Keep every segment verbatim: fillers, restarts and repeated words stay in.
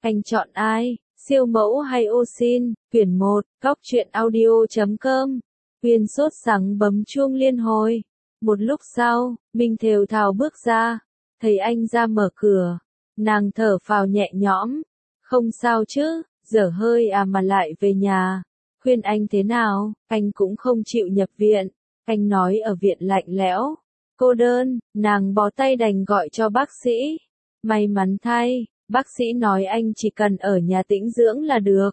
Anh chọn ai, siêu mẫu hay ô sin? Quyển một, góc truyện audio chấm com. Uyên sốt sắng bấm chuông liên hồi. Một lúc sau, Minh thều thào bước ra, thấy anh ra mở cửa. Nàng thở phào nhẹ nhõm. Không sao chứ, dở hơi à mà lại về nhà. Khuyên anh thế nào, anh cũng không chịu nhập viện. Anh nói ở viện lạnh lẽo, cô đơn, nàng bó tay đành gọi cho bác sĩ. May mắn thay, bác sĩ nói anh chỉ cần ở nhà tĩnh dưỡng là được.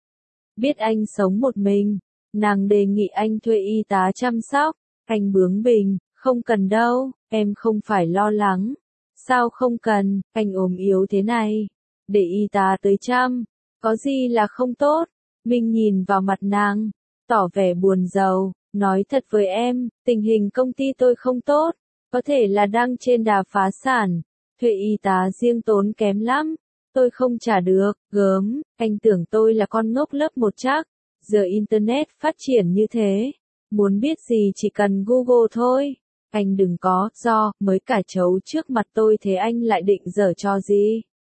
Biết anh sống một mình, nàng đề nghị anh thuê y tá chăm sóc. Anh bướng bỉnh, không cần đâu, em không phải lo lắng. Sao không cần, anh ốm yếu thế này, để y tá tới chăm, có gì là không tốt. Minh nhìn vào mặt nàng, tỏ vẻ buồn rầu, nói thật với em, tình hình công ty tôi không tốt, có thể là đang trên đà phá sản, thuê y tá riêng tốn kém lắm, tôi không trả được. Gớm, anh tưởng tôi là con ngốc lớp một chắc, giờ Internet phát triển như thế, muốn biết gì chỉ cần Google thôi. Anh đừng có do mới cả chấu trước mặt tôi thế anh lại định giở trò gì.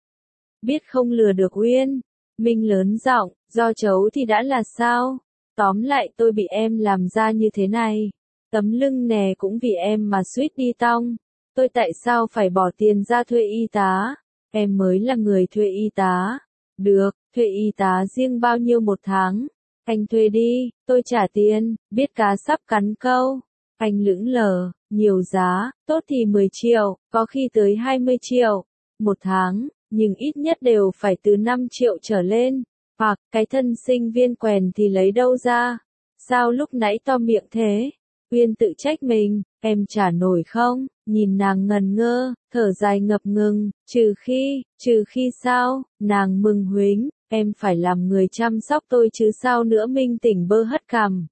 Biết không lừa được Uyên. Minh lớn giọng, do chấu thì đã là sao? Tóm lại tôi bị em làm ra như thế này. Tấm lưng nè cũng vì em mà suýt đi tong. Tôi tại sao phải bỏ tiền ra thuê y tá? Em mới là người thuê y tá. Được, thuê y tá riêng bao nhiêu một tháng? Anh thuê đi, tôi trả tiền, biết cá sắp cắn câu. Anh lững lờ, nhiều giá, tốt thì mười triệu, có khi tới hai mươi triệu. Một tháng, nhưng ít nhất đều phải từ năm triệu trở lên. Hoặc, cái thân sinh viên quèn thì lấy đâu ra? Sao lúc nãy to miệng thế? Uyên tự trách mình, em trả nổi không? Nhìn nàng ngần ngơ, thở dài ngập ngừng, trừ khi, trừ khi sao? Nàng mừng huính, em phải làm người chăm sóc tôi chứ sao nữa. Minh tỉnh bơ hất cằm.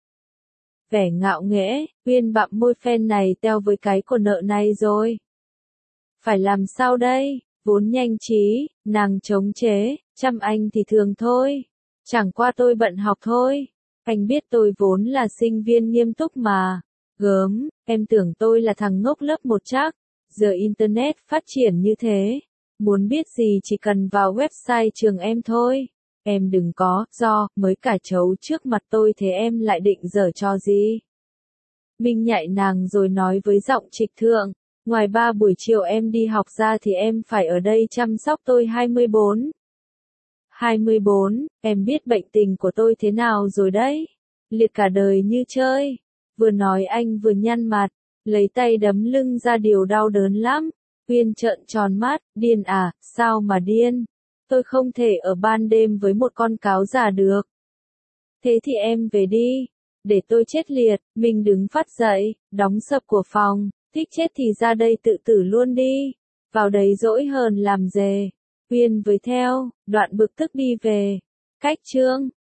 Vẻ ngạo nghễ, Uyên bặm môi, phen này teo với cái của nợ này rồi. Phải làm sao đây? Vốn nhanh trí, nàng chống chế, chăm anh thì thường thôi. Chẳng qua tôi bận học thôi. Anh biết tôi vốn là sinh viên nghiêm túc mà. Gớm, em tưởng tôi là thằng ngốc lớp một chắc. Giờ Internet phát triển như thế. Muốn biết gì chỉ cần vào website trường em thôi. Em đừng có, do, mới cả chấu trước mặt tôi thế em lại định giở trò gì. Minh nhạy nàng rồi nói với giọng trịch thượng. Ngoài ba buổi chiều em đi học ra thì em phải ở đây chăm sóc tôi hai mươi bốn. hai mươi bốn, em biết bệnh tình của tôi thế nào rồi đấy. Liệt cả đời như chơi. Vừa nói anh vừa nhăn mặt, lấy tay đấm lưng ra, điều đau đớn lắm. Uyên trợn tròn mắt, điên à, sao mà điên? Tôi không thể ở ban đêm với một con cáo già được. Thế thì em về đi, để tôi chết liệt. Mình đứng phát dậy, đóng sập của phòng. Thích chết thì ra đây tự tử luôn đi. Vào đấy dỗi hờn làm dề. Uyên với theo, đoạn bực tức đi về. Cách chương